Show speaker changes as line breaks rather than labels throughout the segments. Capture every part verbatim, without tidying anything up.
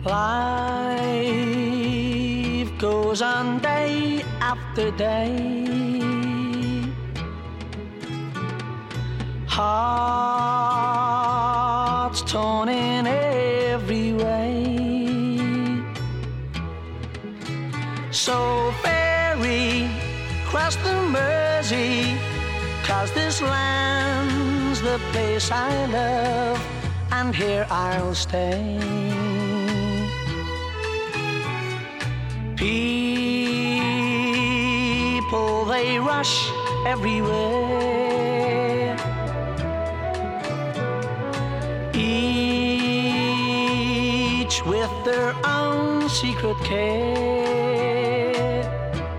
Life goes on day after day. Hearts torn in every way. So ferry cross the Mersey, 'cause this land's the place I love, and here I'll stay. People, they rush everywhere, each with their own secret care.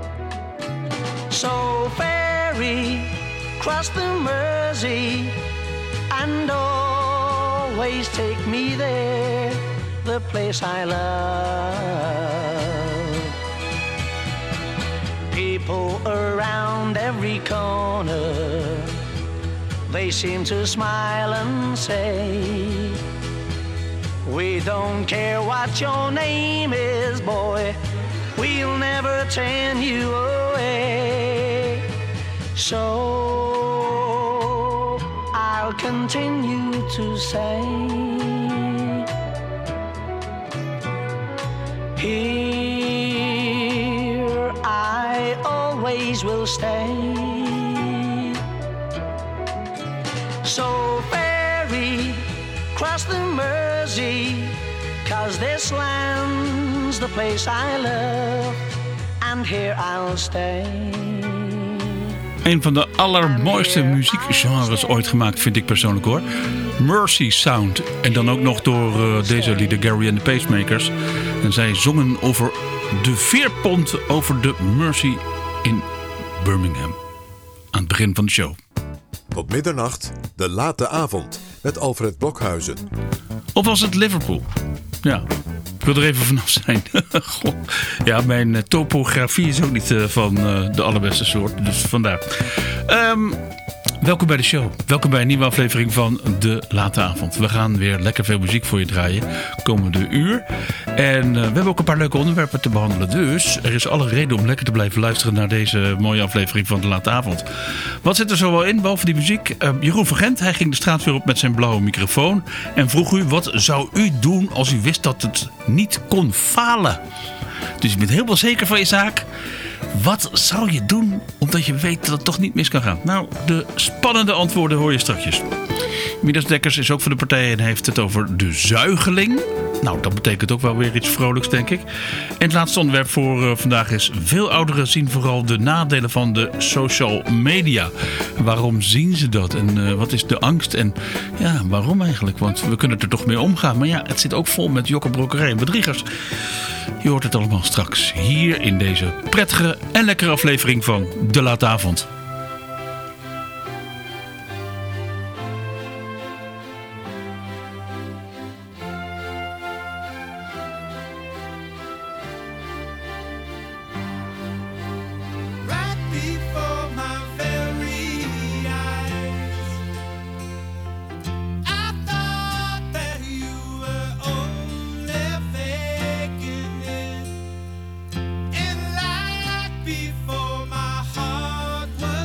So ferry cross the Mersey and always take me there, the place I love. People around every corner, they seem to smile and say, we don't care what your name is, boy, we'll never turn you away. So I'll continue to say, here I always will stay. So ferry cross the Mersey, 'cause this land's the place I love, and here I'll stay.
Een van de allermooiste muziekgenres ooit gemaakt, vind ik persoonlijk hoor. Mersey Sound. En dan ook nog door uh, deze lieden, Gary and the Pacemakers. En zij zongen over de veerpont over de Mersey in Birmingham. Aan het begin van de show.
Tot middernacht, de late avond met Alfred Blokhuizen.
Of was het Liverpool? Ja, ik wil er even vanaf zijn. Goh. Ja, mijn uh, topografie is ook niet uh, van uh, de allerbeste soort. Dus vandaar. Um, welkom bij de show. Welkom bij een nieuwe aflevering van De Late Avond. We gaan weer lekker veel muziek voor je draaien. Komende uur. En uh, we hebben ook een paar leuke onderwerpen te behandelen. Dus er is alle reden om lekker te blijven luisteren naar deze mooie aflevering van De Late Avond. Wat zit er zo wel in, behalve die muziek? Uh, Jeroen van Gent, hij ging de straat weer op met zijn blauwe microfoon. En vroeg u, wat zou u doen als u wist dat het niet kon falen? Dus je bent helemaal zeker van je zaak. Wat zou je doen omdat je weet dat het toch niet mis kan gaan? Nou, de spannende antwoorden hoor je strakjes. Midas Dekkers is ook van de partij en heeft het over de zuigeling. Nou, dat betekent ook wel weer iets vrolijks, denk ik. En het laatste onderwerp voor uh, vandaag is: veel ouderen zien vooral de nadelen van de social media. Waarom zien ze dat? En uh, wat is de angst? En ja, waarom eigenlijk? Want we kunnen er toch mee omgaan. Maar ja, het zit ook vol met jokkenbrokkerij en bedriegers. Je hoort het allemaal straks hier in deze prettige en lekkere aflevering van De Late Avond.
Before my heart was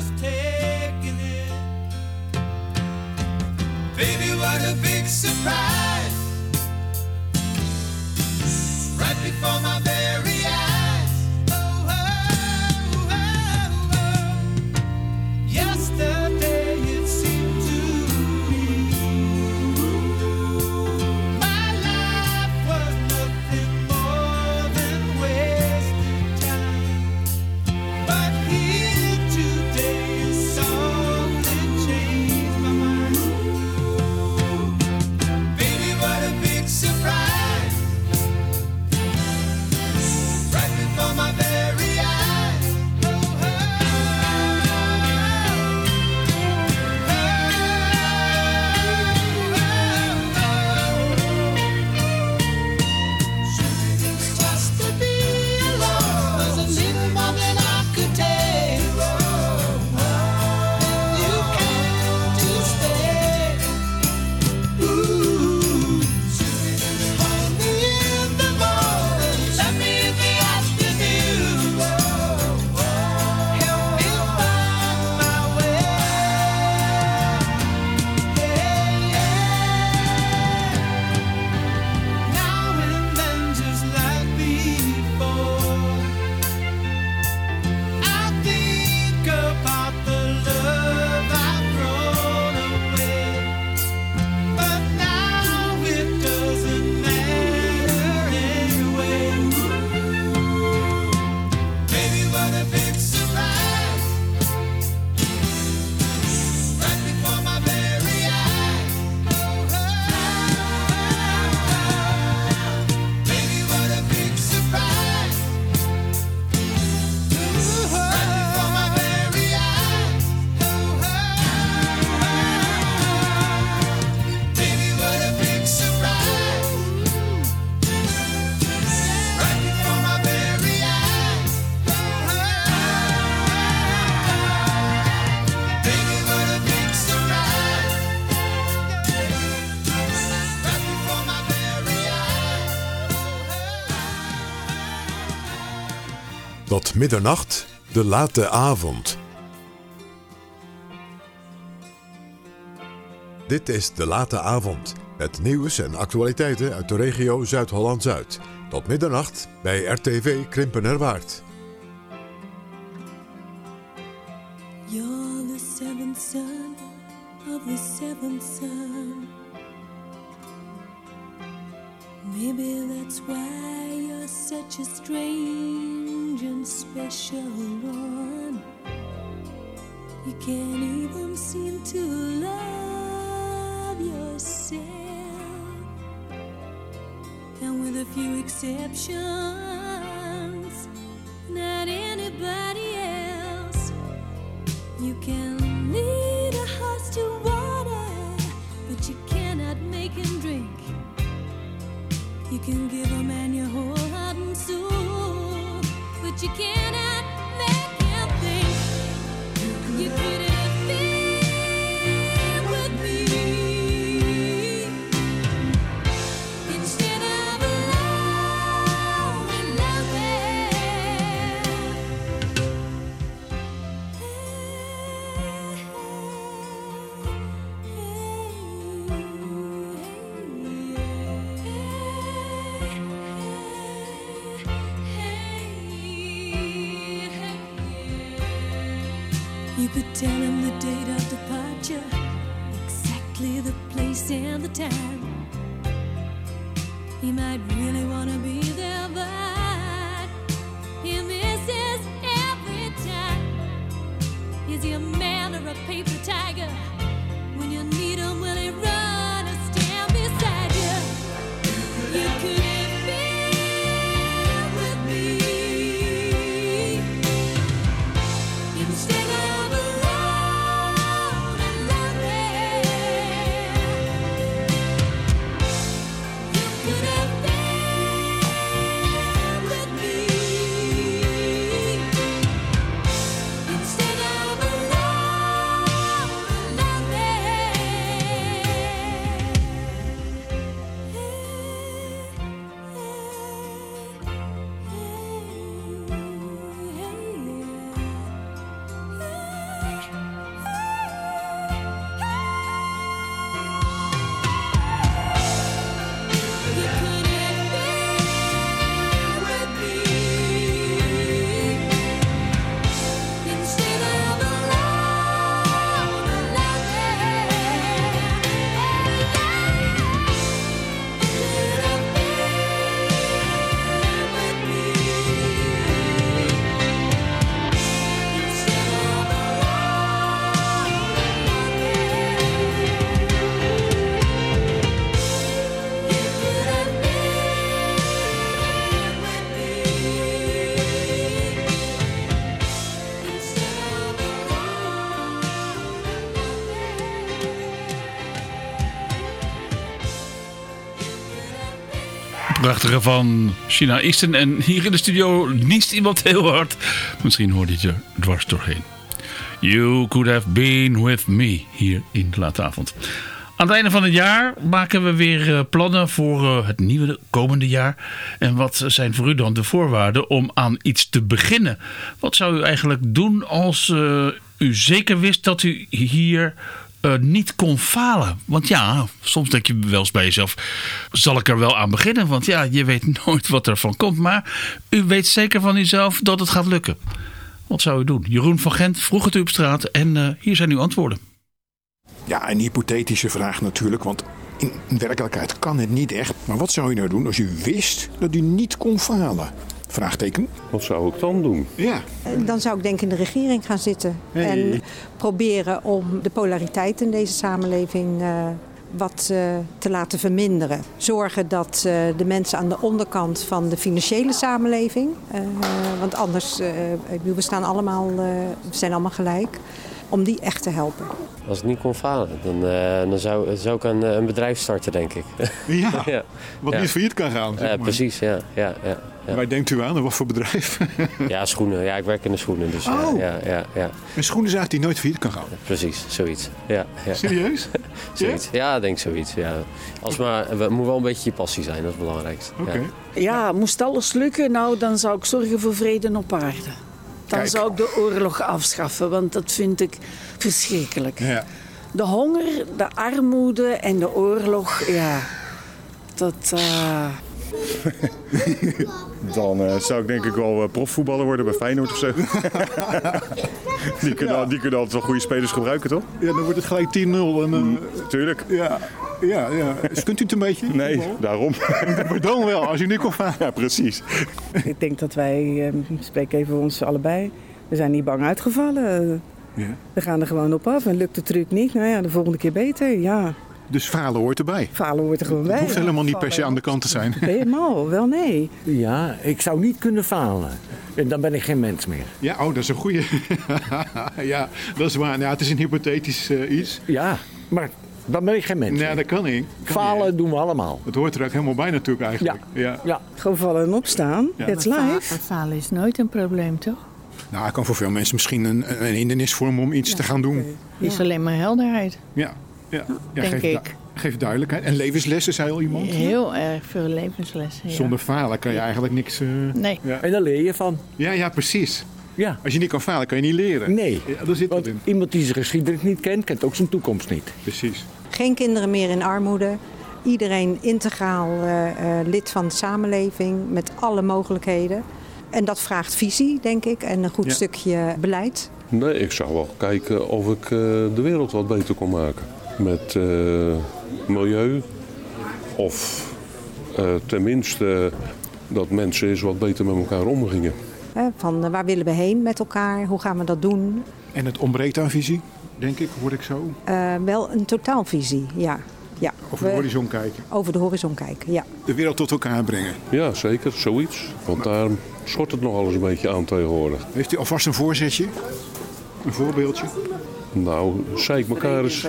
Tot middernacht, de late avond. Dit is de late avond. Het nieuws en actualiteiten uit de regio Zuid-Holland-Zuid. Tot middernacht bij R T V Krimpenerwaard.
You're the seventh son of the seventh son. Maybe that's why you're such a strange and special one. You can't even seem to love yourself. And with a few exceptions, not anybody else. You can lead a horse to water, but you cannot make him drink. You can give a man your whole heart and soul, but you cannot make him think. You couldn't be with me instead of alone and lonely. You could tell him the date of departure, exactly the place and the time. He might really want to be there, but he misses every time. Is he a man or a paper tiger? When you need him, will he run or stand beside you? You couldn't be with me instead of alone and lonely. You could have been with me instead of alone and lonely. You could have been with me instead of alone and lonely. You could have been with me instead of alone and
Prachtige van China Easton. En hier in de studio niest iemand heel hard. Misschien hoorde je het er dwars doorheen. You could have been with me hier in de late avond. Aan het einde van het jaar maken we weer plannen voor het nieuwe komende jaar. En wat zijn voor u dan de voorwaarden om aan iets te beginnen? Wat zou u eigenlijk doen als uh, u zeker wist dat u hier uh, niet kon falen? Want ja, soms denk je wel eens bij jezelf, zal ik er wel aan beginnen? Want ja, je weet nooit wat er van komt. Maar u weet zeker van uzelf dat het gaat lukken. Wat zou u doen? Jeroen van Gent vroeg het u op straat en uh, hier zijn uw antwoorden.
Ja, een hypothetische vraag natuurlijk, want in werkelijkheid kan het niet echt. Maar wat zou u nou doen als u wist dat u niet kon falen? Vraagteken.
Wat zou ik dan doen?
Ja.
Dan zou ik denk in de regering gaan zitten.
Hey.
En proberen om de polariteit in deze samenleving uh, wat uh, te laten verminderen. Zorgen dat uh, de mensen aan de onderkant van de financiële samenleving, uh, want anders, uh, we staan allemaal, uh, we zijn allemaal gelijk. om die echt te helpen.
Als ik niet kon falen, dan, uh, dan zou, zou ik een, een bedrijf starten, denk ik.
Ja,
ja.
wat
ja.
niet failliet kan gaan. Zeg maar.
uh, precies, ja. ja, ja, ja.
Waar denkt u aan? Wat voor bedrijf?
ja, schoenen. Ja, ik werk in de schoenen. Dus,
oh.
ja, ja, ja, ja.
Een schoenenzaak die nooit failliet kan gaan?
Precies, zoiets. Ja, ja.
Serieus?
zoiets. Ja, ik denk zoiets. Ja. Als maar, het moet wel een beetje je passie zijn, dat is het belangrijkste.
Oké. Okay.
Ja.
ja, moest alles lukken, nou dan zou ik zorgen voor vrede op aarde. Dan Kijk. zou ik de oorlog afschaffen, want dat vind ik verschrikkelijk.
Ja.
De honger, de armoede en de oorlog, ja, dat... Uh...
Dan uh, zou ik denk ik wel uh, profvoetballer worden bij Feyenoord of zo. die, kunnen, ja. die kunnen altijd wel goede spelers gebruiken, toch?
Ja, dan wordt het gelijk tien nul. En, uh...
mm, tuurlijk.
Ja, ja, ja. Dus kunt u het een beetje?
Nee, voetbal? Daarom.
Maar dan wel, als u nu kon gaan.
Ja, precies.
Ik denk dat wij, uh, ik spreek even voor ons allebei, we zijn niet bang uitgevallen.
Ja.
We gaan er gewoon op af en lukt de truc niet, nou ja, de volgende keer beter, ja.
Dus falen hoort erbij?
Falen hoort er gewoon bij.
Het hoeft helemaal niet per se aan de kant te zijn.
Helemaal, wel nee.
Ja, ik zou niet kunnen falen. En dan ben ik geen mens meer.
Ja, oh, dat is een goeie. ja, dat is waar. Ja, het is een hypothetisch uh, iets.
Ja, maar dan ben ik geen mens
Ja,
meer.
dat kan niet. Kan
falen
niet.
doen we allemaal.
Het hoort er ook helemaal bij natuurlijk eigenlijk.
Ja,
ja.
ja.
Gewoon vallen en opstaan. Ja. It's life.
Falen is nooit een probleem, toch?
Nou, het kan voor veel mensen misschien een, een hindernis vormen om iets ja, te gaan doen.
Het ja. is alleen maar helderheid.
Ja, ja. ja
denk
geef,
ik.
Du- geef duidelijkheid. En levenslessen, zei al iemand?
Heel erg veel levenslessen, ja.
Zonder falen kan je eigenlijk niks... Uh,
nee.
Ja. En daar leer je van.
Ja, ja, precies.
Ja.
Als je niet kan falen, kan je niet leren.
Nee,
ja, daar zit
want
het in.
Iemand die zijn geschiedenis niet kent, kent ook zijn toekomst niet.
Precies.
Geen kinderen meer in armoede. Iedereen integraal uh, uh, lid van de samenleving met alle mogelijkheden. En dat vraagt visie, denk ik, en een goed ja. stukje beleid.
Nee, ik zou wel kijken of ik uh, de wereld wat beter kon maken. Met uh, milieu of uh, tenminste dat mensen eens wat beter met elkaar omgingen.
Uh, van uh, waar willen we heen met elkaar? Hoe gaan we dat doen?
En het ontbreekt aan visie, denk ik, hoor ik zo?
Uh, wel een totaalvisie, ja. Ja,
over de horizon kijken.
Over de horizon kijken, ja.
De wereld tot elkaar brengen.
Ja, zeker. Zoiets. Want daar schort het nog alles een beetje aan tegenwoordig.
Heeft u alvast een voorzetje? Een voorbeeldje?
Nou, zeik elkaar eens...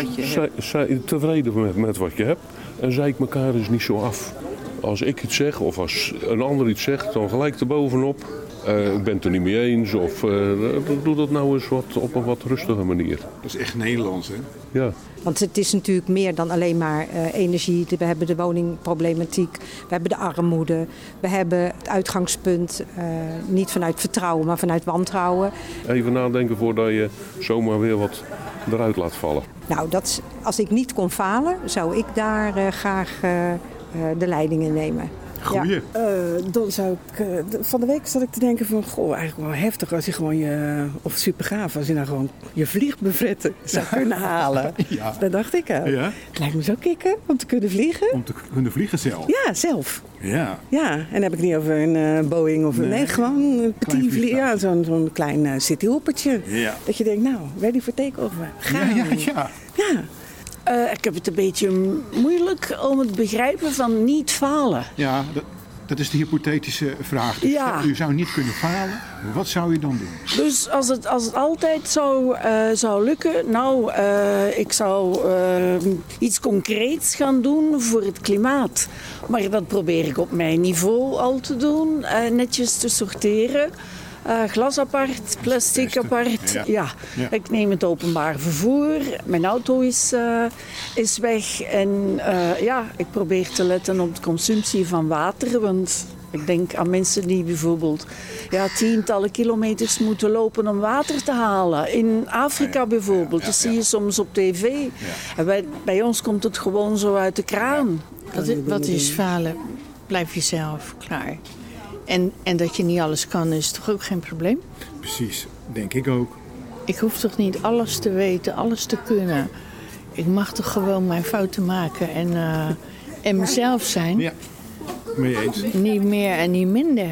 Tevreden met, met wat je hebt. En zeik elkaar eens niet zo af. Als ik iets zeg of als een ander iets zegt, dan gelijk erbovenop. Uh, ik ben het er niet mee eens of uh, doe dat nou eens wat, op een wat rustige manier.
Dat is echt Nederlands, hè?
Ja.
Want het is natuurlijk meer dan alleen maar uh, energie. We hebben de woningproblematiek, we hebben de armoede. We hebben het uitgangspunt uh, niet vanuit vertrouwen, maar vanuit wantrouwen.
Even nadenken voordat je zomaar weer wat eruit laat vallen.
Nou, dat, als ik niet kon falen, zou ik daar uh, graag uh, uh, de leiding in nemen.
Goeie.
Ja. Uh, dan zou ik, uh, van de week zat ik te denken van, goh, eigenlijk wel heftig als je gewoon je, of super gaaf, als je nou gewoon je vliegbrevetten zou kunnen halen.
Ja.
Dat dacht ik al.
Ja.
Het lijkt me zo kicken om te kunnen vliegen.
Om te kunnen vliegen zelf?
Ja, zelf.
Ja.
Ja, en dan heb ik niet over een uh, Boeing of een, nee, nee gewoon een petit vlieg, ja, zo'n, zo'n klein uh, cityhoppertje.
Ja.
Dat je denkt, nou, ready for take-off. Gaan.
Ja,
ja, ja.
Ja.
Uh, ik heb het een beetje moeilijk om het begrijpen van niet falen.
Ja, dat, dat is de hypothetische vraag. Dus
ja.
U zou niet kunnen falen. Wat zou u dan doen?
Dus als het, als het altijd zo uh, zou lukken... Nou, uh, ik zou uh, iets concreets gaan doen voor het klimaat. Maar dat probeer ik op mijn niveau al te doen. Uh, netjes te sorteren. Uh, glas apart, plastic apart. Ja. Ja. Ja, ik neem het openbaar vervoer. Mijn auto is, uh, is weg. En uh, ja, ik probeer te letten op de consumptie van water. Want ik denk aan mensen die bijvoorbeeld ja, tientallen kilometers moeten lopen om water te halen. In Afrika bijvoorbeeld. Ja, ja, ja. Dat zie je soms op tv. Ja. En bij, bij ons komt het gewoon zo uit de kraan.
Wat, wat is falen? Blijf jezelf klaar. En, en dat je niet alles kan, is toch ook geen probleem?
Precies, denk ik ook.
Ik hoef toch niet alles te weten, alles te kunnen. Ik mag toch gewoon mijn fouten maken en, uh, en mezelf zijn.
Ja, mee eens.
Niet meer en niet minder.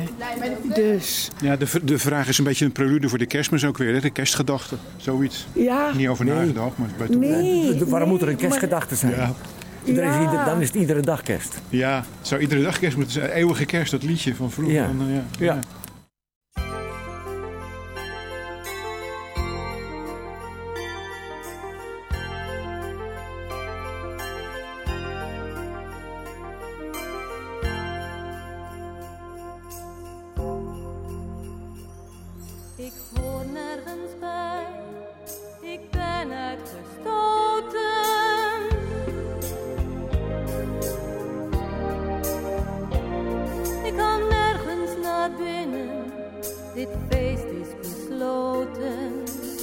Dus.
Ja, de, de vraag is een beetje een prelude voor de kerstmis ook weer, hè? De kerstgedachte, zoiets.
Ja.
Niet over
nee.
nagedacht, maar bij
nee,
nee, Waarom
nee,
moet er een kerstgedachte zijn?
Ja.
Ja. Is ieder, dan is het iedere dag kerst.
Ja, het zou iedere dag kerst moeten zijn. Eeuwige kerst, dat liedje van vroeger.
Ja.
Dan, uh, ja.
Ja. Ja.
naar binnen, dit feest is besloten.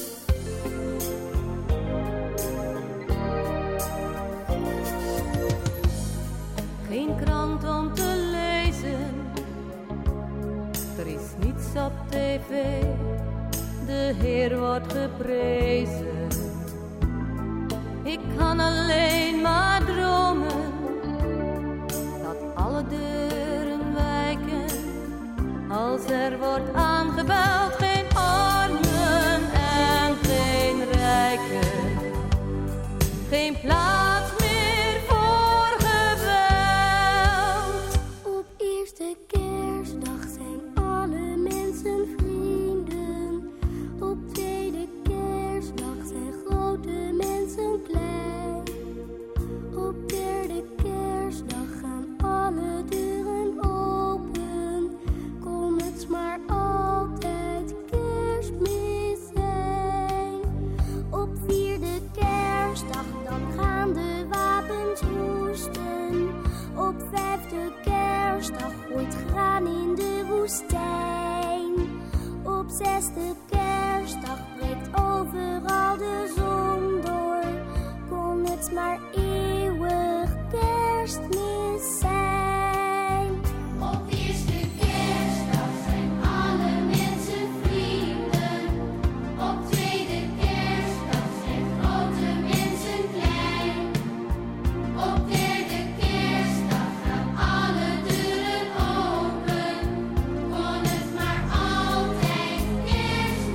Geen krant om te lezen, er is niets op tv, de Heer wordt geprezen. Ik kan alleen maar dromen, dat alle deuren wijken, als er wordt aangebeld. Geen armen en geen rijken, geen plaats meer voor geweld.
Op eerste kerstdag zijn alle mensen vrienden. Op tweede kerstdag zijn grote mensen klein. Op derde kerstdag gaan alle deuren open. Kon het maar altijd Kerstmis zijn. Op vierde kerstdag dan gaan de wapens roesten. Op vijfde kerstdag gooit graan in de woestijn. Op zesde kerstdag breekt overal de zon door. Kon het maar eeuwig Kerstmis zijn.
Op eerste kerstdag zijn alle mensen vrienden. Op tweede kerstdag zijn grote mensen klein. Op derde kerstdag gaan alle deuren open. Kon het maar altijd Kerstmis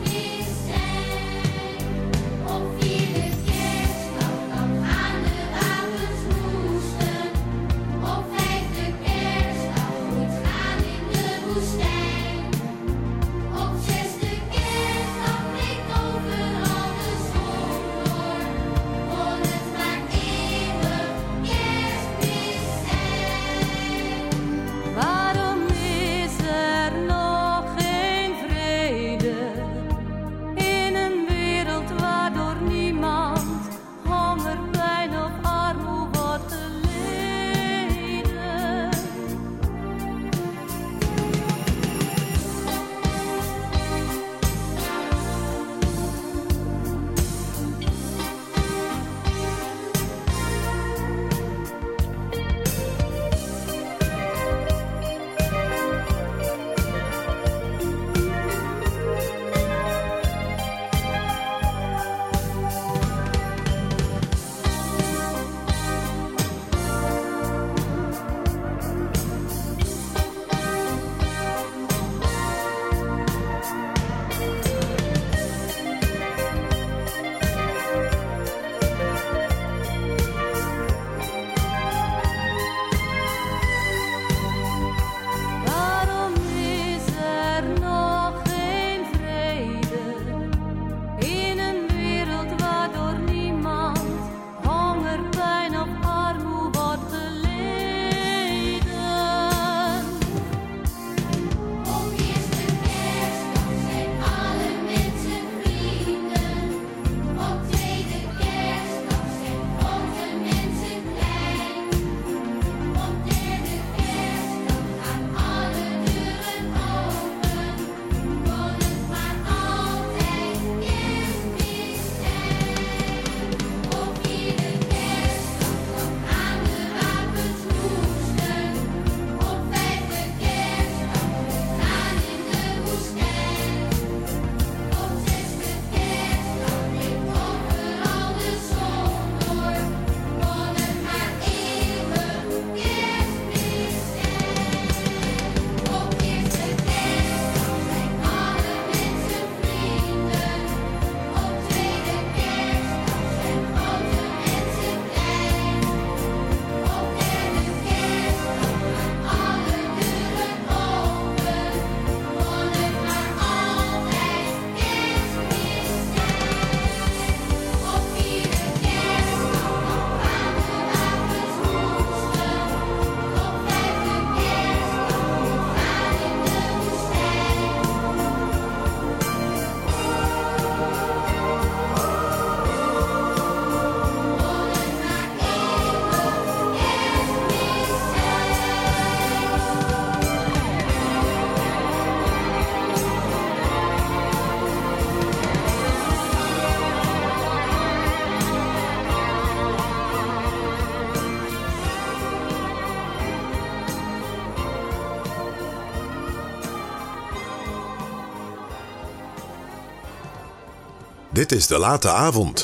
Dit is De Late Avond.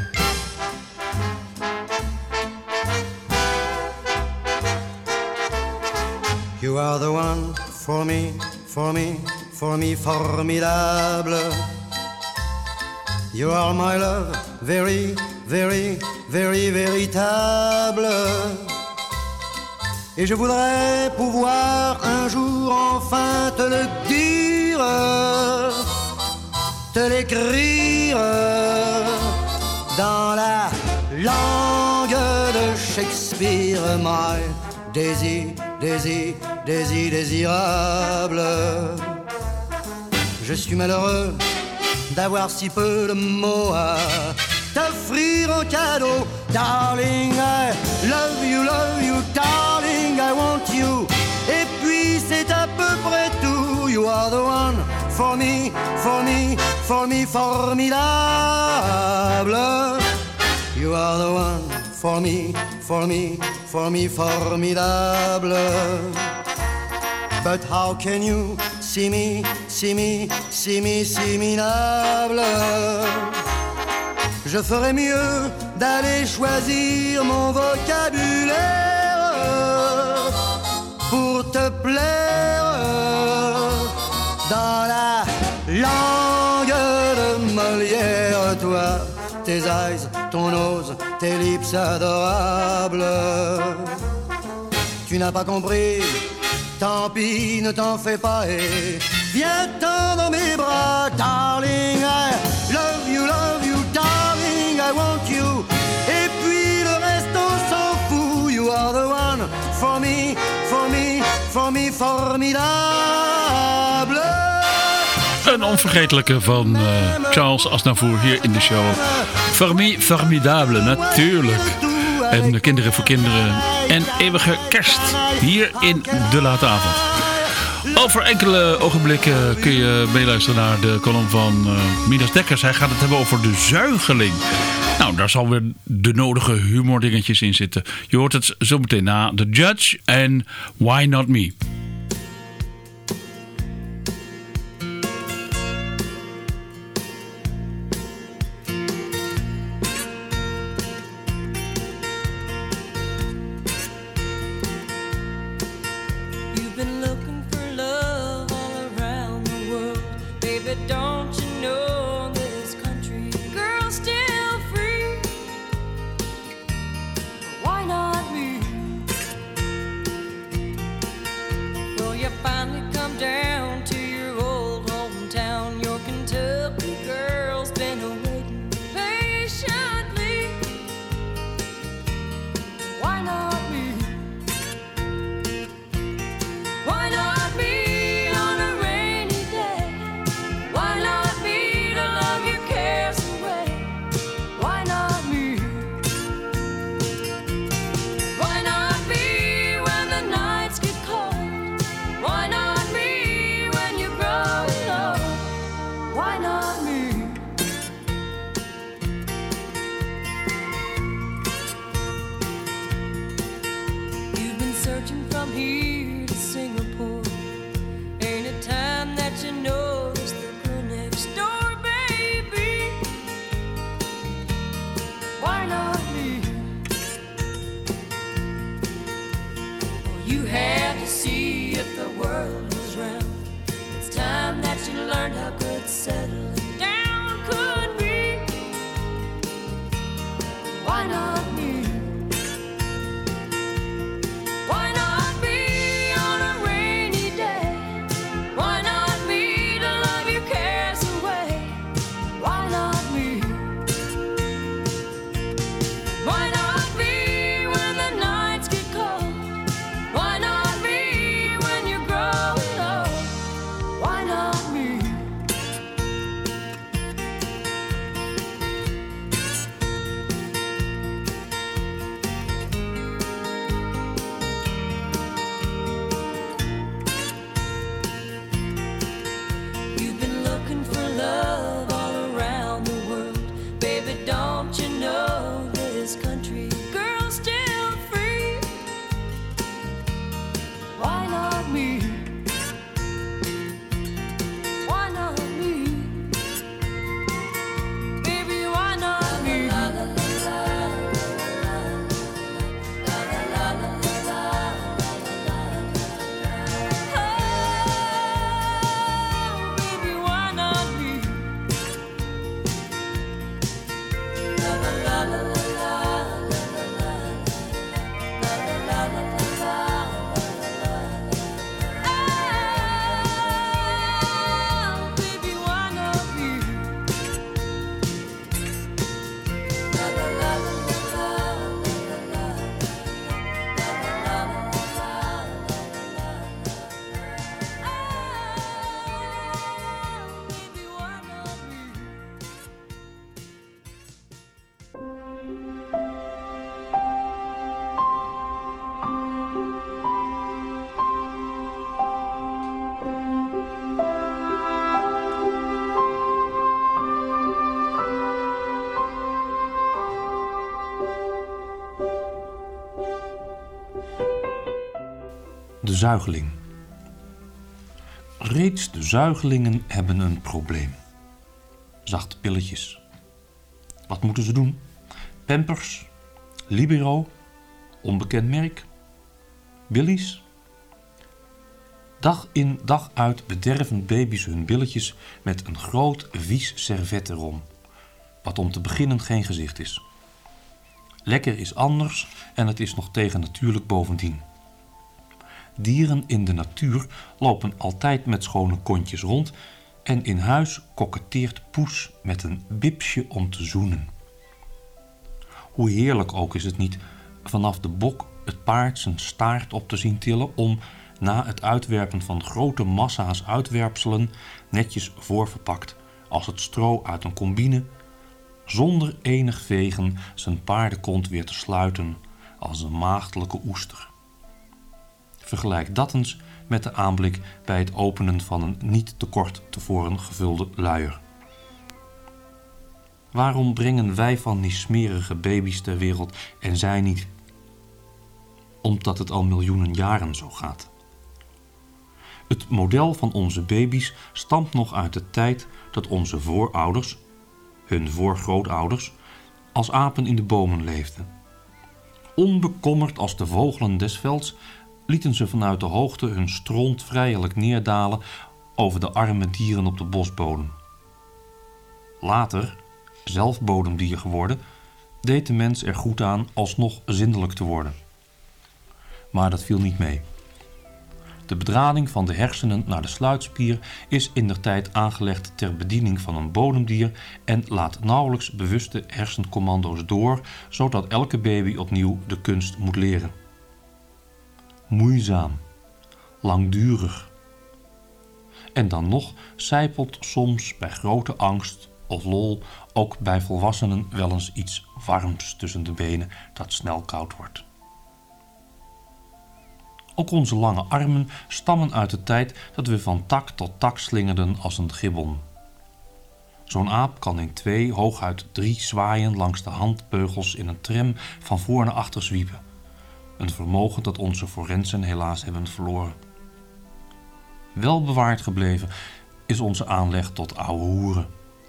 You are the one for me, for me, for me, formidable. You are my love, very, very, very, véritable. Et je voudrais pouvoir un jour enfin te le dire, te l'écrire dans la langue de Shakespeare. My désir, désir, désir, désirable. Je suis malheureux d'avoir si peu de mots à t'offrir en cadeau. Darling, I love you, love you, darling, I want you. Et puis c'est à peu près tout. You are the one for me, for me, for me, formidable. You are the one for me, for me, for me, formidable. But how can you see me, see me, see me, see me, minable? Je ferais mieux d'aller choisir mon vocabulaire pour te plaire dans la langue de Molière. Toi, tes eyes, ton nose, tes lips adorables. Tu n'as pas compris, tant pis, ne t'en fais pas et viens-t'en dans mes bras. Darling, I love you, love you, darling, I want you. Et puis le reste on s'en fout. You are the one for me, for me, for me, formidable.
Een onvergetelijke van uh, Charles Aznavour hier in de show. Formi, formidable, natuurlijk. En Kinderen voor Kinderen en Eeuwige Kerst hier in De Late Avond. Over enkele ogenblikken kun je meeluisteren naar de column van uh, Midas Dekkers. Hij gaat het hebben over de zuigeling. Nou, daar zal weer de nodige humordingetjes in zitten. Je hoort het zo meteen na The Judge en Why Not Me.
De zuigeling. Reeds de zuigelingen hebben een probleem. Zachte pilletjes. Wat moeten ze doen? Pampers, Libero, onbekend merk, Billies. Dag in dag uit bederven baby's hun billetjes met een groot vies servet erom, wat om te beginnen geen gezicht is. Lekker is anders en het is nog tegennatuurlijk bovendien. Dieren in de natuur lopen altijd met schone kontjes rond en in huis koketteert Poes met een bibsje om te zoenen. Hoe heerlijk ook is het niet vanaf de bok het paard zijn staart op te zien tillen om, na het uitwerpen van grote massa's uitwerpselen, netjes voorverpakt als het stro uit een combine, zonder enig vegen zijn paardenkont weer te sluiten als een maagdelijke oester. Vergelijk dat eens met de aanblik bij het openen van een niet te kort tevoren gevulde luier. Waarom brengen wij van die smerige baby's ter wereld en zij niet? Omdat het al miljoenen jaren zo gaat. Het model van onze baby's stamt nog uit de tijd dat onze voorouders, hun voorgrootouders, als apen in de bomen leefden. Onbekommerd als de vogelen des velds lieten ze vanuit de hoogte hun stront vrijelijk neerdalen over de arme dieren op de bosbodem. Later, zelf bodemdier geworden, deed de mens er goed aan alsnog zindelijk te worden. Maar dat viel niet mee. De bedrading van de hersenen naar de sluitspier is indertijd aangelegd ter bediening van een bodemdier en laat nauwelijks bewuste hersencommando's door, zodat elke baby opnieuw de kunst moet leren. Moeizaam, langdurig. En dan nog sijpelt soms bij grote angst of lol ook bij volwassenen wel eens iets warms tussen de benen dat snel koud wordt. Ook onze lange armen stammen uit de tijd dat we van tak tot tak slingerden als een gibbon. Zo'n aap kan in twee, hooguit drie zwaaien langs de handbeugels in een tram van voor naar achter zwiepen. Een vermogen dat onze forensen helaas hebben verloren. Wel bewaard gebleven is onze aanleg tot ouwe hoeren.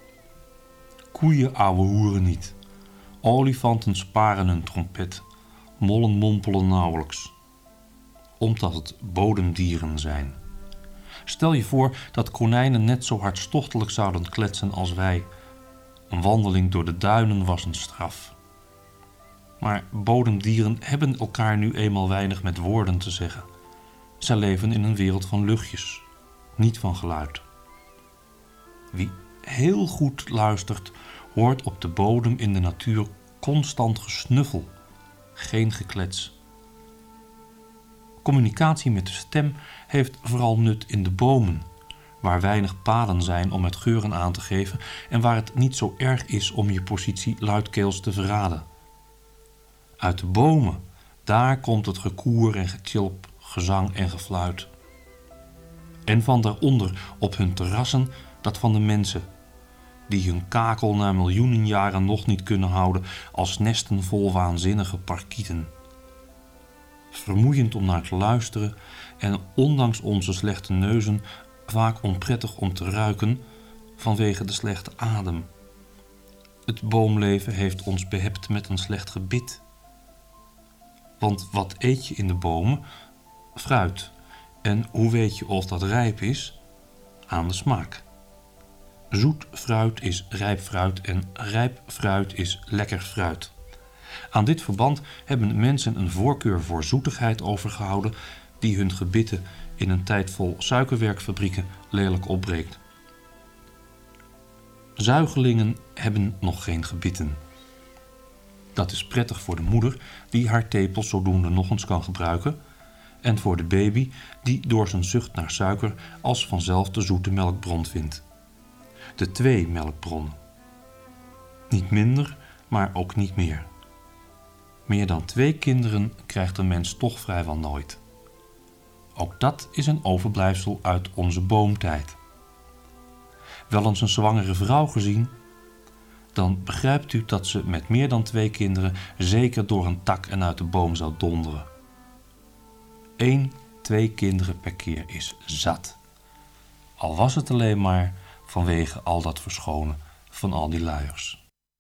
Koeien ouwe hoeren niet. Olifanten sparen hun trompet. Mollen mompelen nauwelijks. Omdat het bodemdieren zijn. Stel je voor dat konijnen net zo hartstochtelijk zouden kletsen als wij. Een wandeling door de duinen was een straf. Maar bodemdieren hebben elkaar nu eenmaal weinig met woorden te zeggen. Zij leven in een wereld van luchtjes, niet van geluid. Wie heel goed luistert, hoort op de bodem in de natuur constant gesnuffel, geen geklets. Communicatie met de stem heeft vooral nut in de bomen, waar weinig paden zijn om het geuren aan te geven en waar het niet zo erg is om je positie luidkeels te verraden. Uit de bomen, daar komt het gekoer en getjilp, gezang en gefluit. En van daaronder op hun terrassen dat van de mensen, die hun kakel na miljoenen jaren nog niet kunnen houden als nesten vol waanzinnige parkieten. Vermoeiend om naar te luisteren en ondanks onze slechte neuzen vaak onprettig om te ruiken vanwege de slechte adem. Het boomleven heeft ons behept met een slecht gebit. Want wat eet je in de bomen? Fruit. En hoe weet je of dat rijp is? Aan de smaak. Zoet fruit is rijp fruit en rijp fruit is lekker fruit. Aan dit verband hebben mensen een voorkeur voor zoetigheid overgehouden die hun gebitten in een tijd vol suikerwerkfabrieken lelijk opbreekt. Zuigelingen hebben nog geen gebitten. Dat is prettig voor de moeder die haar tepels zodoende nog eens kan gebruiken en voor de baby die door zijn zucht naar suiker als vanzelf de zoete melkbron vindt. De twee melkbronnen. Niet minder, maar ook niet meer. Meer dan twee kinderen krijgt een mens toch vrijwel nooit. Ook dat is een overblijfsel uit onze boomtijd. Wel eens een zwangere vrouw gezien? Dan begrijpt u dat ze met meer dan twee kinderen zeker door een tak en uit de boom zou donderen. Eén twee kinderen per keer is zat. Al was het alleen maar vanwege al dat verschonen van al die luiers.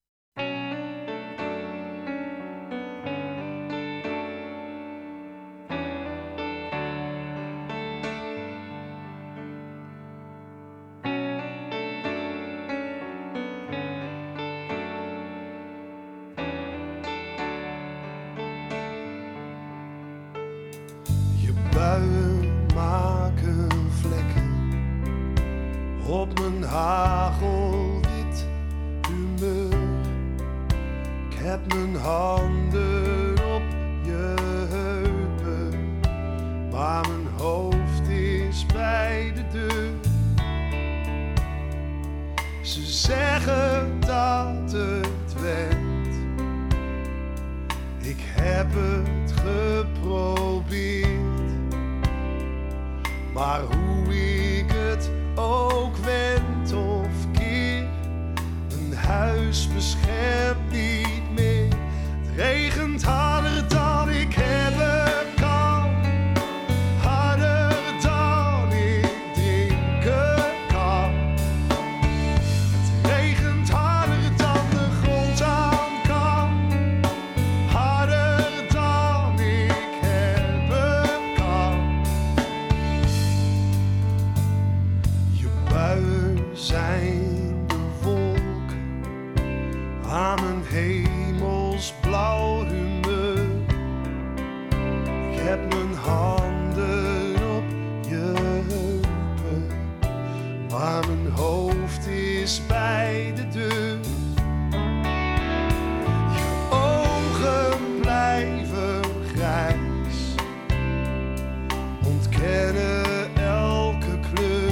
Buien maken vlekken op mijn hagelwit humeur. Ik heb mijn handen op je heupen, maar mijn hoofd is bij de deur. Ze zeggen dat het went, ik heb het geprobeerd. Maar hoe ik het ook wend of keer, een huis beschermt niet meer. Het regent harder dan ik hebben kan, harder dan ik drinken kan. Het regent harder dan de grond aan kan, harder dan ik hebben kan. Buien zijn de wolk aan mijn hemelsblauw humeur. Ik heb mijn handen op je heupen, maar mijn hoofd is bij de deur. Je ogen blijven grijs, ontkennen elke kleur.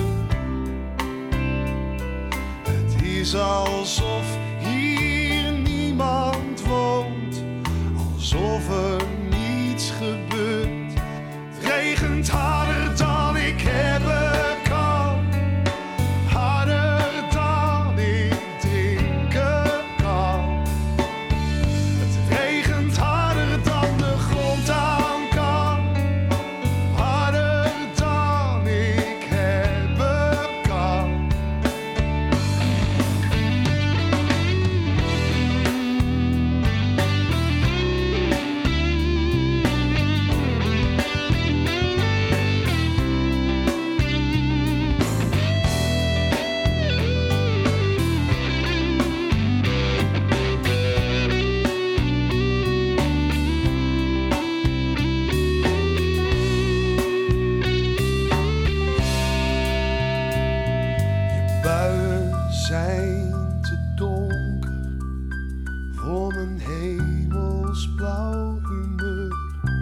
Het is alsof hier niemand woont, alsof er niets gebeurt. Het regent harder dan ik hebben kan, harder dan ik drinken kan. Het regent harder dan de grond aan kan, harder dan ik hebben kan. Buien zijn te donker voor mijn hemelsblauw humeur.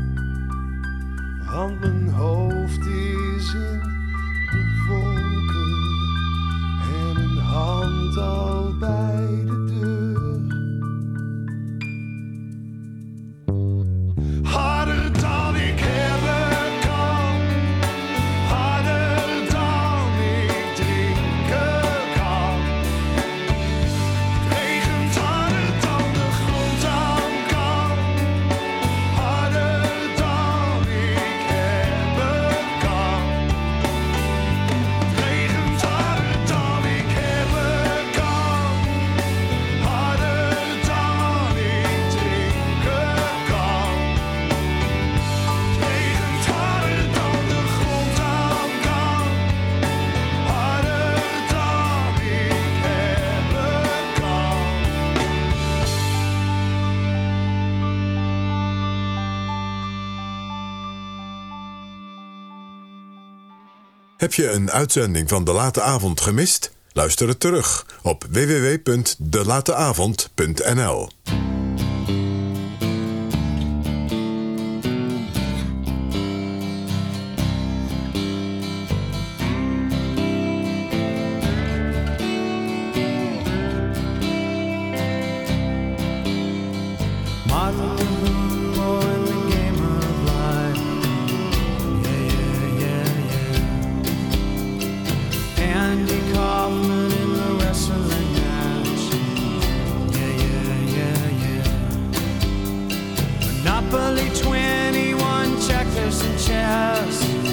Want mijn hoofd is in de wolken en mijn hand al bij de deur. Harder dan ik hebben kan, harder dan ik drinken kan. Het regent harder dan de grond aan kan, harder dan ik hebben kan. Het regent harder dan ik hebben kan, harder dan ik drinken kan. Het regent harder dan de grond aan kan, harder dan ik hebben kan.
Heb je een uitzending van De Late Avond gemist? Luister het terug op w w w punt de late avond punt n l.
Andy Kaufman in the wrestling match. Yeah, yeah, yeah, yeah. Monopoly twenty-one, checkers and chess.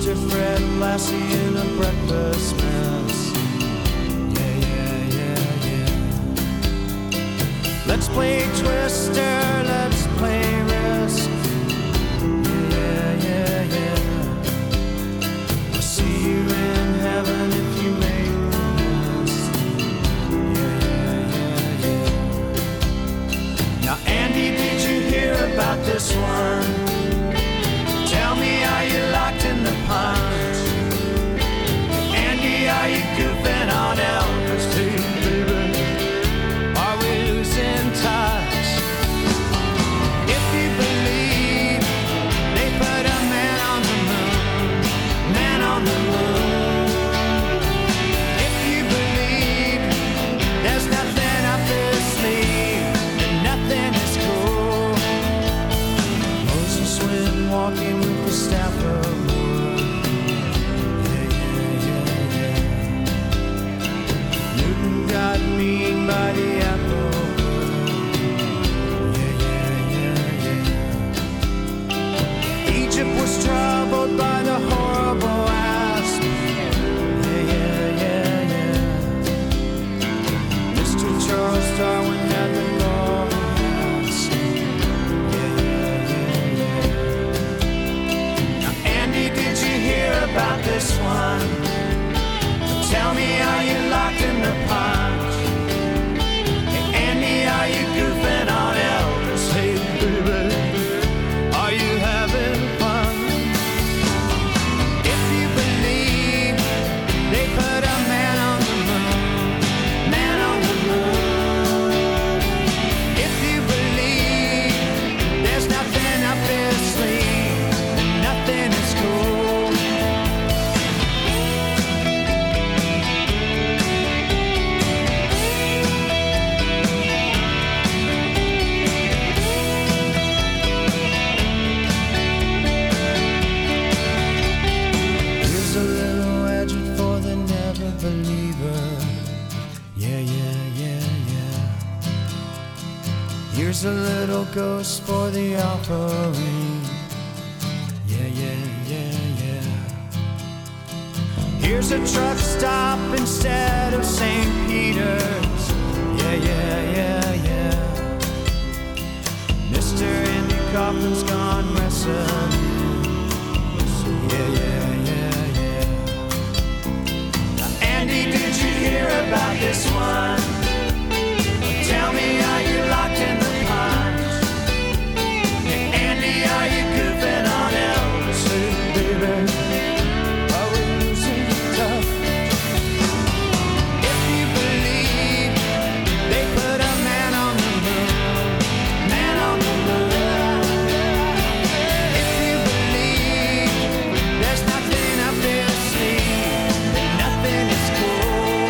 Mister Fred Lassie in a breakfast mess. Yeah, yeah, yeah, yeah. Let's play Twister, let's play Risk. Yeah, yeah, yeah. I'll see you in heaven if you make the list. Yeah, yeah, yeah. Now, Andy, did you hear about this one? Tell me, are you locked in the punch? Andy, are you goofing on Elvis too, baby? Are we losing touch? If you believe they put a man on the moon, man on the moon. If you believe there's nothing up his sleeve, then nothing is cool. Moses went walking with the staff of wood. Yeah, yeah, yeah, yeah. Newton got mean by the apple wood. Yeah, yeah, yeah, yeah. Egypt was troubled by the horrible asp. Yeah, yeah, yeah, yeah. Mister Charles Darwin had the golden ass. Yeah, yeah, yeah, yeah. Now, Andy, did you hear about this one? Tell me, are you locked in the punch? Hey, Andy, are you goofing on Elvis? Hey, baby, are you having fun? If you believe they put a man on the moon, man on the moon. If you believe there's nothing up his sleeve, then nothing is cool. Here's a little legend for the never believer. Yeah, yeah, yeah, yeah. Here's a little ghost for the offering. Yeah, yeah, yeah, yeah. Here's a truck stop instead of Saint Peter's. Yeah, yeah, yeah, yeah. Mister Andy Kaufman's gone wrestling. Yeah, yeah, yeah, yeah. Now, Andy, did you hear about this one? Tell me, are you locked in the punch? Hey, Andy, are you goofing on Elvis? Hey, baby, are we losing tough? If you believe they put a man on the moon, man on the moon. If you believe there's nothing up their sleeve, then nothing is cool.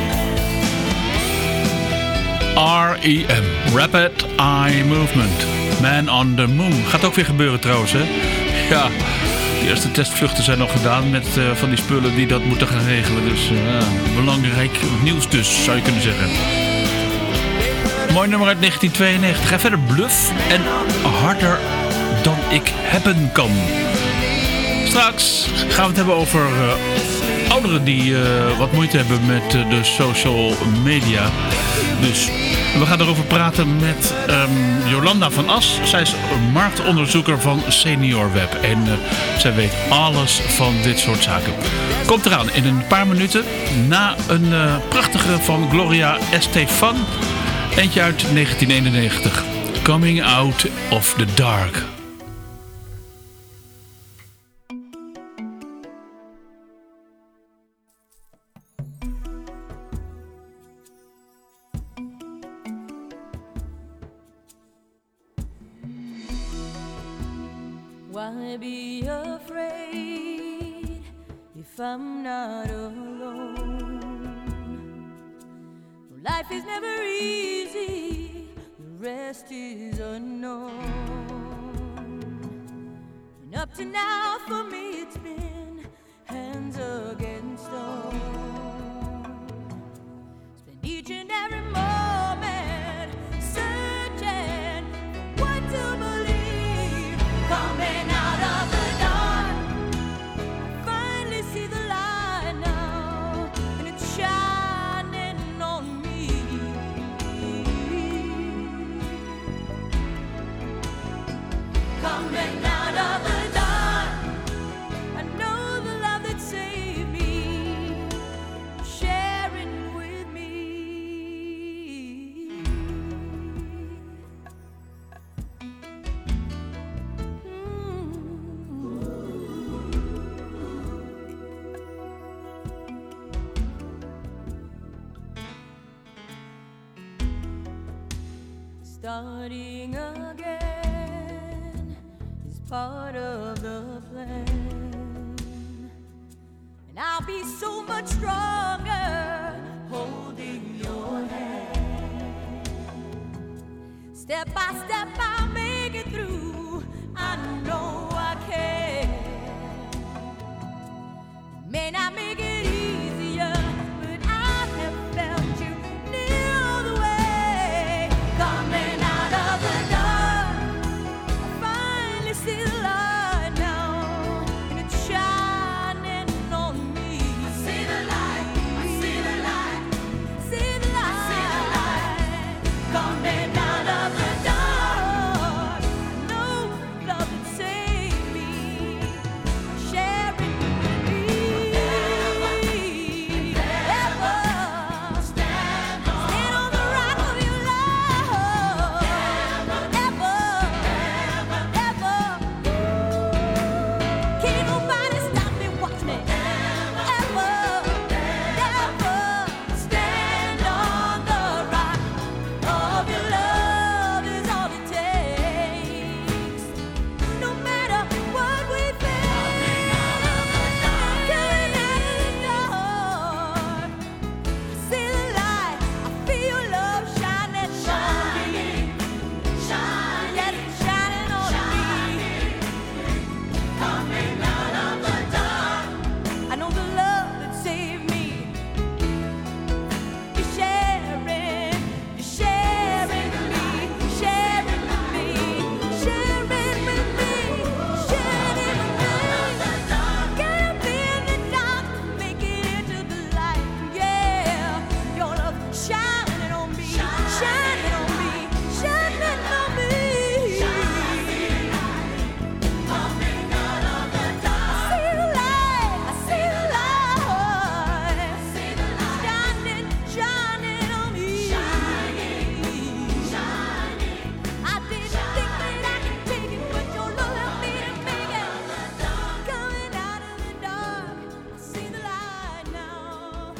R E M, Rapid Eye Movement, Man on the Moon. Gaat ook weer gebeuren trouwens, hè? Ja, de eerste testvluchten zijn nog gedaan met uh, van die spullen die dat moeten gaan regelen. Dus uh, belangrijk nieuws dus, zou je kunnen zeggen. Mooi nummer uit negentien tweeënnegentig. Ga verder, Bluff en Harder dan ik hebben kan. Straks gaan we het hebben over uh, ouderen die uh, wat moeite hebben met uh, de social media. Dus we gaan erover praten met um, Jolanda van As. Zij is marktonderzoeker van Senior Web. En uh, zij weet alles van dit soort zaken. Komt eraan in een paar minuten. Na een uh, prachtige van Gloria Estefan. Eentje uit negentien eenennegentig. Coming Out of the Dark.
Why be afraid if I'm not alone? Life is never easy, the rest is unknown. And up to now for me it's been hands against stone. Spend each and every moment searching for what to believe. Coming out of the dark, Starting again is part of the plan. And I'll be so much stronger holding your hand. Step by step I'll make it through. I know I can. May not make it easier, but I have felt you near all the way. Coming out of the dark, I finally see the light now, and it's shining on me. I see the light, I see the light, see the light, I see the light. Coming out of the dark, no love would save me. Share it with me. Ever stand on the rock of your love. Ever, ever, can't nobody stop me, watch me. Ever, ever stand on the rock of your love is all it takes. No matter what we face, coming out of the dark, I see the light, I feel your love shining on me. Yes, it's shining on me. Coming out of the dark, I know the love that saved me. You're sharing, you're sharing with me, sharing with me, sharing with me, sharing with me. Gotta be in the dark, make it into the light. Yeah, your love shining on me, shining on me, shining on me. Coming out of the dark, I see the light, I see the light, I see the light, shining, shining on me, shining, shining. I didn't think that I could take it, but your love helped me to make it. Coming out of the dark, I see the light now.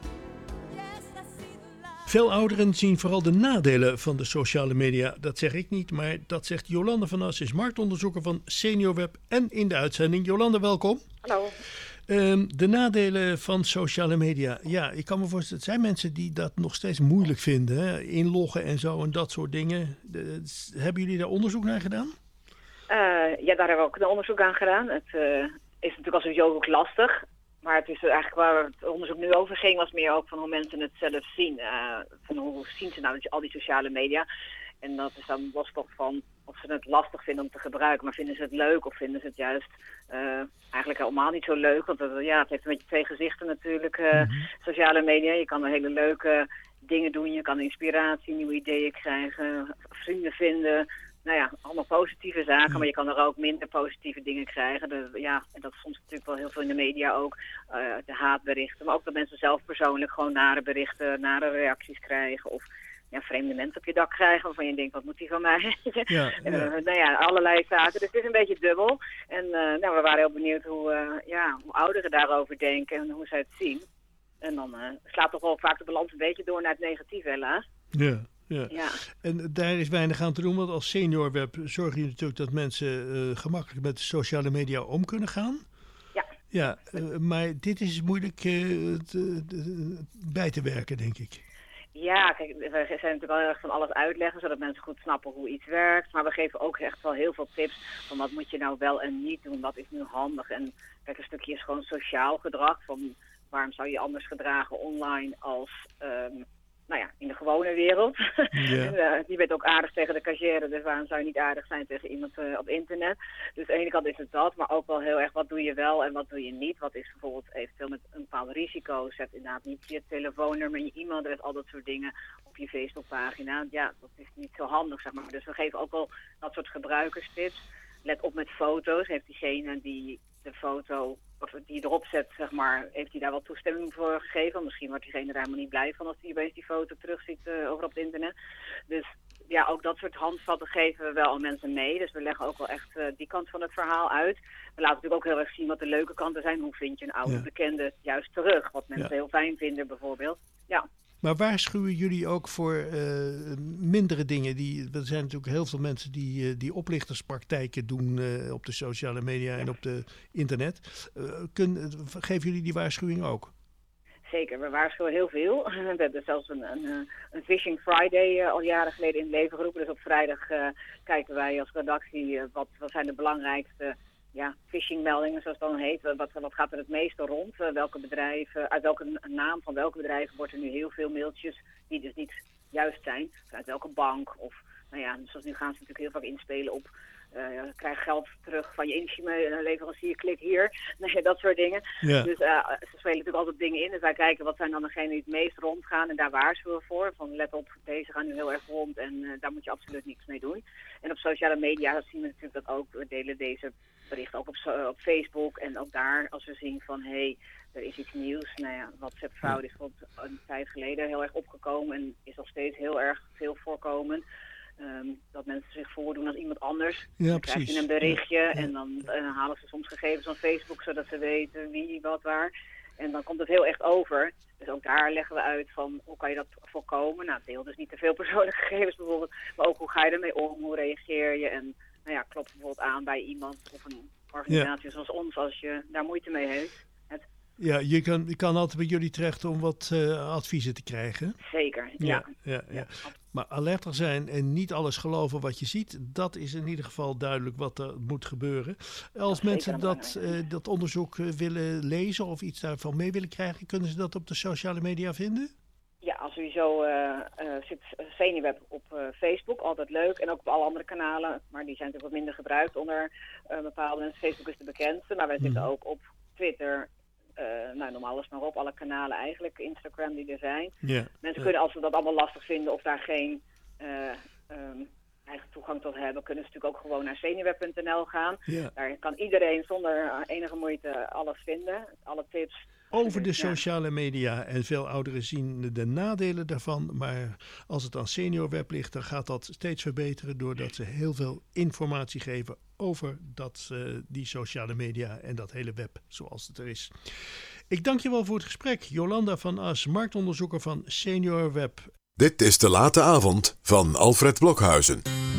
Yes, I see the light.
Veel ouderen zien vooral de nadelen van de sociale media. Dat zeg ik niet, maar dat zegt Jolande van As, is marktonderzoeker van SeniorWeb en in de uitzending. Jolande, welkom.
Hallo.
Ehm, de nadelen van sociale media. Ja, ik kan me voorstellen, het zijn mensen die dat nog steeds moeilijk vinden. Hè? Inloggen en zo en dat soort dingen. De- s- hebben jullie daar onderzoek naar gedaan?
Eh, ja, daar hebben we ook een onderzoek aan gedaan. Het eh, is natuurlijk al sowieso ook lastig. Maar het is eigenlijk waar het onderzoek nu over ging, was meer ook van hoe mensen het zelf zien. Eh, van hoe zien ze nou al die sociale media. En dat is dan los toch van of ze het lastig vinden om te gebruiken. Maar vinden ze het leuk of vinden ze het juist eh, eigenlijk helemaal niet zo leuk. Want het, ja, het heeft een beetje twee gezichten natuurlijk, eh, sociale media. Je kan er hele leuke dingen doen. Je kan inspiratie, nieuwe ideeën krijgen, vrienden vinden. Nou ja, allemaal positieve zaken, maar je kan er ook minder positieve dingen krijgen. De, ja, en dat is soms natuurlijk wel heel veel in de media ook. eh, de haatberichten, maar ook dat mensen zelf persoonlijk gewoon nare berichten, nare reacties krijgen. Of ja, vreemde mensen op je dak krijgen waarvan je denkt, wat moet die van mij?
Ja,
En,
ja.
eh, nou ja, allerlei zaken. Dus het is een beetje dubbel. En eh, nou, we waren heel benieuwd hoe, eh, ja, hoe ouderen daarover denken en hoe zij het zien. En dan eh, slaat toch wel vaak de balans een beetje door naar het negatieve, helaas.
Ja, ja.
Ja.
En daar is weinig aan te doen, want als SeniorWeb zorg je natuurlijk dat mensen eh, gemakkelijk met de sociale media om kunnen gaan.
Ja.
Ja, eh, maar dit is moeilijk eh, te- te- bij te werken, denk ik.
Ja, kijk, we zijn natuurlijk wel heel erg van alles uitleggen, zodat mensen goed snappen hoe iets werkt. Maar we geven ook echt wel heel veel tips van wat moet je nou wel en niet doen, wat is nu handig. En kijk, een stukje is gewoon sociaal gedrag, van waarom zou je anders gedragen online als ehm, nou ja, in de gewone wereld.
Ja.
En, eh, die bent ook aardig tegen de cashier, dus waarom zou je niet aardig zijn tegen iemand eh, op internet? Dus aan de ene kant is het dat, maar ook wel heel erg wat doe je wel en wat doe je niet. Wat is bijvoorbeeld eventueel met een bepaald risico. Zet inderdaad niet je telefoonnummer en je e-mailadres, al dat soort dingen op je Facebookpagina. Ja, dat is niet zo handig, zeg maar. Dus we geven ook wel dat soort gebruikerstips. Let op met foto's. Heeft diegene die de foto of die erop zet, zeg maar, heeft hij daar wel toestemming voor gegeven? Misschien wordt diegene er helemaal niet blij van als hij opeens die foto terugziet uh, over op het internet. Dus ja, ook dat soort handvatten geven we wel aan mensen mee. Dus we leggen ook wel echt uh, die kant van het verhaal uit. We laten natuurlijk ook heel erg zien wat de leuke kanten zijn. Hoe vind je een oude
Ja.
bekende juist terug? Wat mensen
Ja.
heel fijn vinden bijvoorbeeld. Ja.
Maar waarschuwen jullie ook voor uh, mindere dingen? Die, er zijn natuurlijk heel veel mensen die, uh, die oplichterspraktijken doen uh, op de sociale media en op de internet. Uh, kun, geven jullie die waarschuwing ook?
Zeker, we waarschuwen heel veel. We hebben zelfs een, een, een Phishing Friday uh, al jaren geleden in het leven geroepen. Dus op vrijdag uh, kijken wij als redactie uh, wat, wat zijn de belangrijkste ja, phishingmeldingen, zoals het dan heet. Wat, wat gaat er het meeste rond? Uh, welke bedrijven, uit welke naam van welke bedrijven wordt er nu heel veel mailtjes die dus niet juist zijn? Uit welke bank? Of nou ja, zoals nu gaan ze natuurlijk heel vaak inspelen op Uh, krijg geld terug van je intieme leverancier, klik hier. Nee, dat soort dingen. Ja. Dus uh, ze spelen natuurlijk altijd dingen in. Dus wij kijken wat zijn dan degenen die het meest rondgaan. En daar waarschuwen we voor. Van let op, deze gaan nu heel erg rond. En uh, daar moet je absoluut niks mee doen. En op sociale media zien we natuurlijk dat ook. We delen deze berichten ook op, op Facebook. En ook daar, als we zien van, hé, hey, er is iets nieuws. Nou ja, WhatsApp fraude is bijvoorbeeld een tijd geleden heel erg opgekomen. En is nog steeds heel erg veel voorkomend. Um, dat mensen zich voordoen als iemand anders.
Ja,
dan
precies.
krijg je een berichtje
Ja, ja.
en dan uh, halen ze soms gegevens van Facebook zodat ze weten wie, wat, waar. En dan komt het heel echt over. Dus ook daar leggen we uit van hoe kan je dat voorkomen. Nou, deel dus niet te veel persoonlijke gegevens bijvoorbeeld. Maar ook hoe ga je ermee om, hoe reageer je. En nou ja, klop bijvoorbeeld aan bij iemand of een organisatie zoals ons als je daar moeite mee heeft. Het...
Ja, je kan, je kan altijd bij jullie terecht om wat uh, adviezen te krijgen.
Zeker, ja.
Ja, ja, ja. ja. Maar alerter zijn en niet alles geloven wat je ziet, dat is in ieder geval duidelijk wat er moet gebeuren. Als
Ja,
mensen dat, uh, dat onderzoek uh, willen lezen of iets daarvan mee willen krijgen, kunnen ze dat op de sociale media vinden?
Ja, als sowieso uh, uh, zit Seniorweb op uh, Facebook, altijd leuk. En ook op alle andere kanalen, maar die zijn natuurlijk wat minder gebruikt onder uh, bepaalde mensen. Facebook is de bekendste, maar wij zitten mm. ook op Twitter. Uh, nou, noem alles maar op, alle kanalen eigenlijk, Instagram die er zijn.
Yeah,
Mensen
uh.
kunnen, als ze dat allemaal lastig vinden of daar geen uh, um, eigen toegang tot hebben, kunnen ze natuurlijk ook gewoon naar seniorweb punt n l gaan.
Yeah.
Daar kan iedereen zonder uh, enige moeite alles vinden, alle tips.
Over de
Ja.
sociale media en veel ouderen zien de nadelen daarvan. Maar als het aan SeniorWeb ligt, dan gaat dat steeds verbeteren doordat ze heel veel informatie geven over dat, uh, die sociale media en dat hele web zoals het er is. Ik dank je wel voor het gesprek. Jolanda van As, marktonderzoeker van SeniorWeb.
Dit is De Late Avond van Alfred Blokhuizen.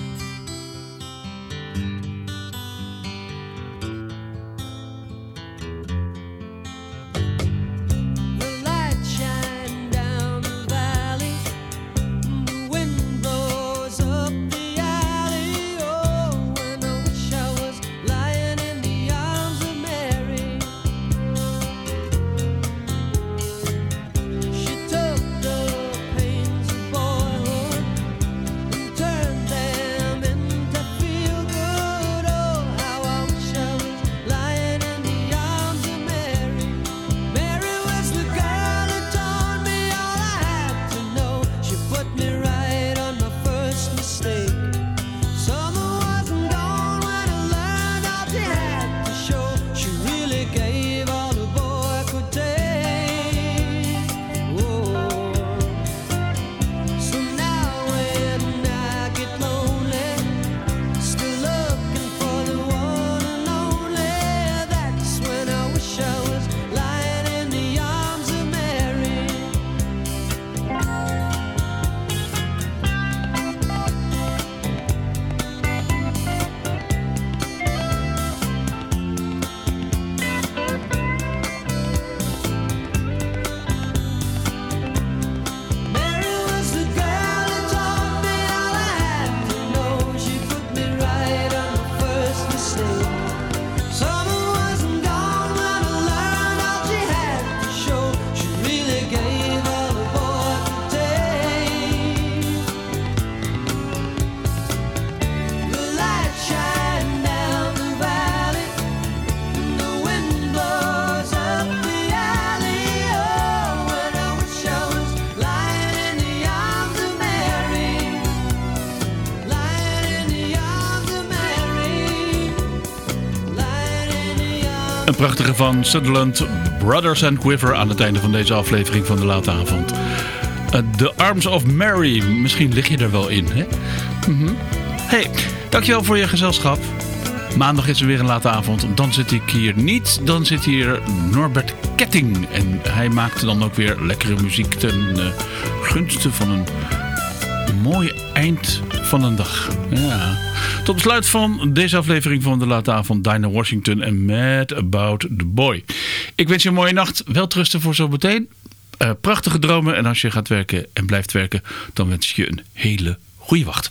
The light shine down the valley, the wind blows up the alley. Oh, when I wish I was lying in the arms of Mary. She took the pains of boyhood and turned them into feel good. Oh, how I wish I was lying in the arms of Mary. Mary was the girl who taught me all I had to know. She put me right on my first mistake. Summer wasn't gone when I learned all she had to show. She really gave all a boy could take. Oh, so now when I get lonely, still looking for the one and only, that's when I wish I was lying in the arms of Mary. Mary was the girl who taught me all I had to know. She put me right on my first mistake. Summer wasn't gone when I learned all she had to show. She really gave all a boy could take. The light shine down the valley, and the wind blows up the alley. Oh, when I wish I was lying in the arms of Mary, lying in the arms of Mary, lying in the arms.
Een prachtige van Sutherland, Brothers and Quiver aan het einde van deze aflevering van De Late Avond. Uh, The Arms of Mary, misschien lig je er wel in, hè? Mhm. Hey, dankjewel voor je gezelschap. Maandag is er weer een late avond. Dan zit ik hier niet. Dan zit hier Norbert Ketting. En hij maakte dan ook weer lekkere muziek ten uh, gunste van een mooi eind van een dag. Ja. Tot besluit van deze aflevering van de late avond Dinah Washington en Mad About the Boy. Ik wens je een mooie nacht. Welterusten voor zo meteen. Uh, prachtige dromen. En als je gaat werken en blijft werken, dan wens ik je een hele goede wacht.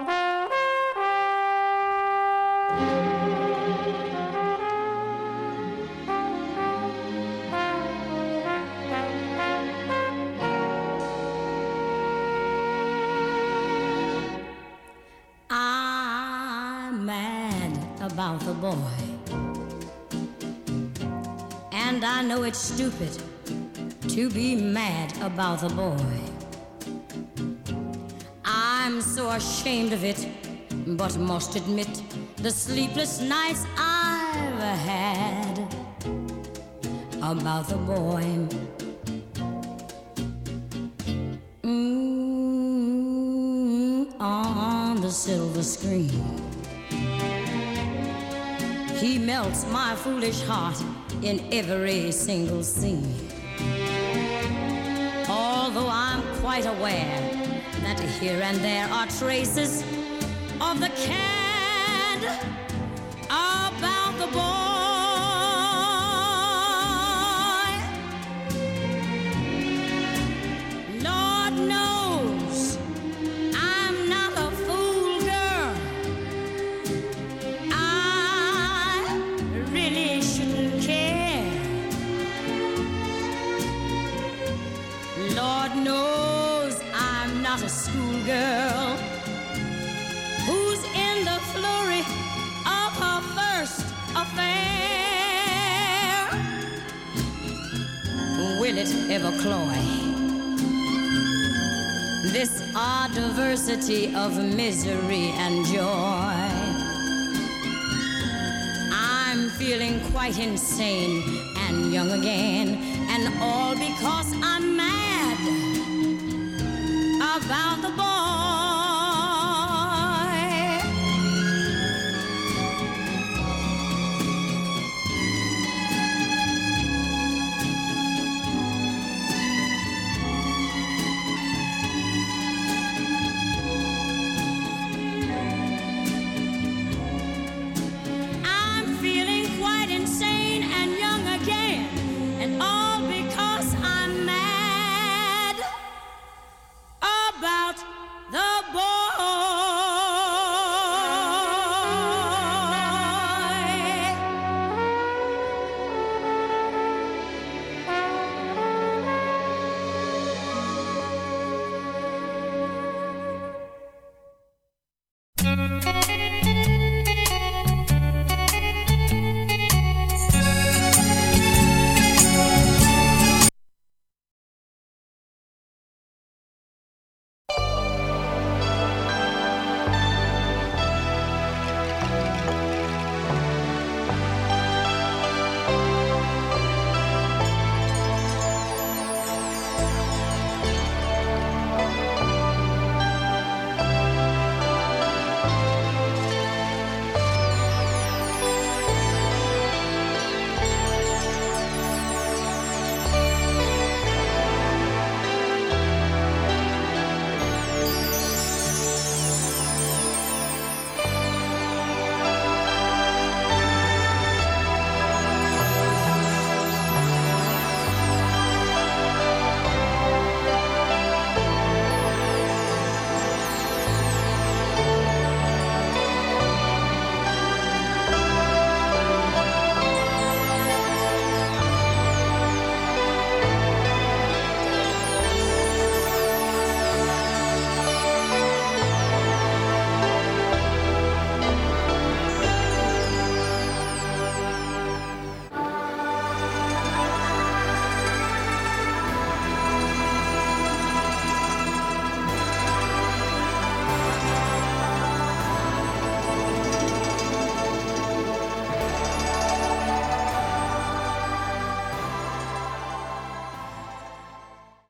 I'm mad about the boy, and I know it's stupid to be mad about the boy. I'm so ashamed of it, but must admit the sleepless nights I've had about the boy. Mm, on the silver screen, he melts my foolish heart in every single scene. Although I'm quite aware that here and there are traces of the cad about the boy. Lord knows I'm not a fool, girl. I really shouldn't care. Lord knows I'm not a schoolgirl who's in the flurry of her first affair. Will it ever cloy this odd diversity of misery and joy? I'm feeling quite insane and young again, and all because I'm mad about the boy.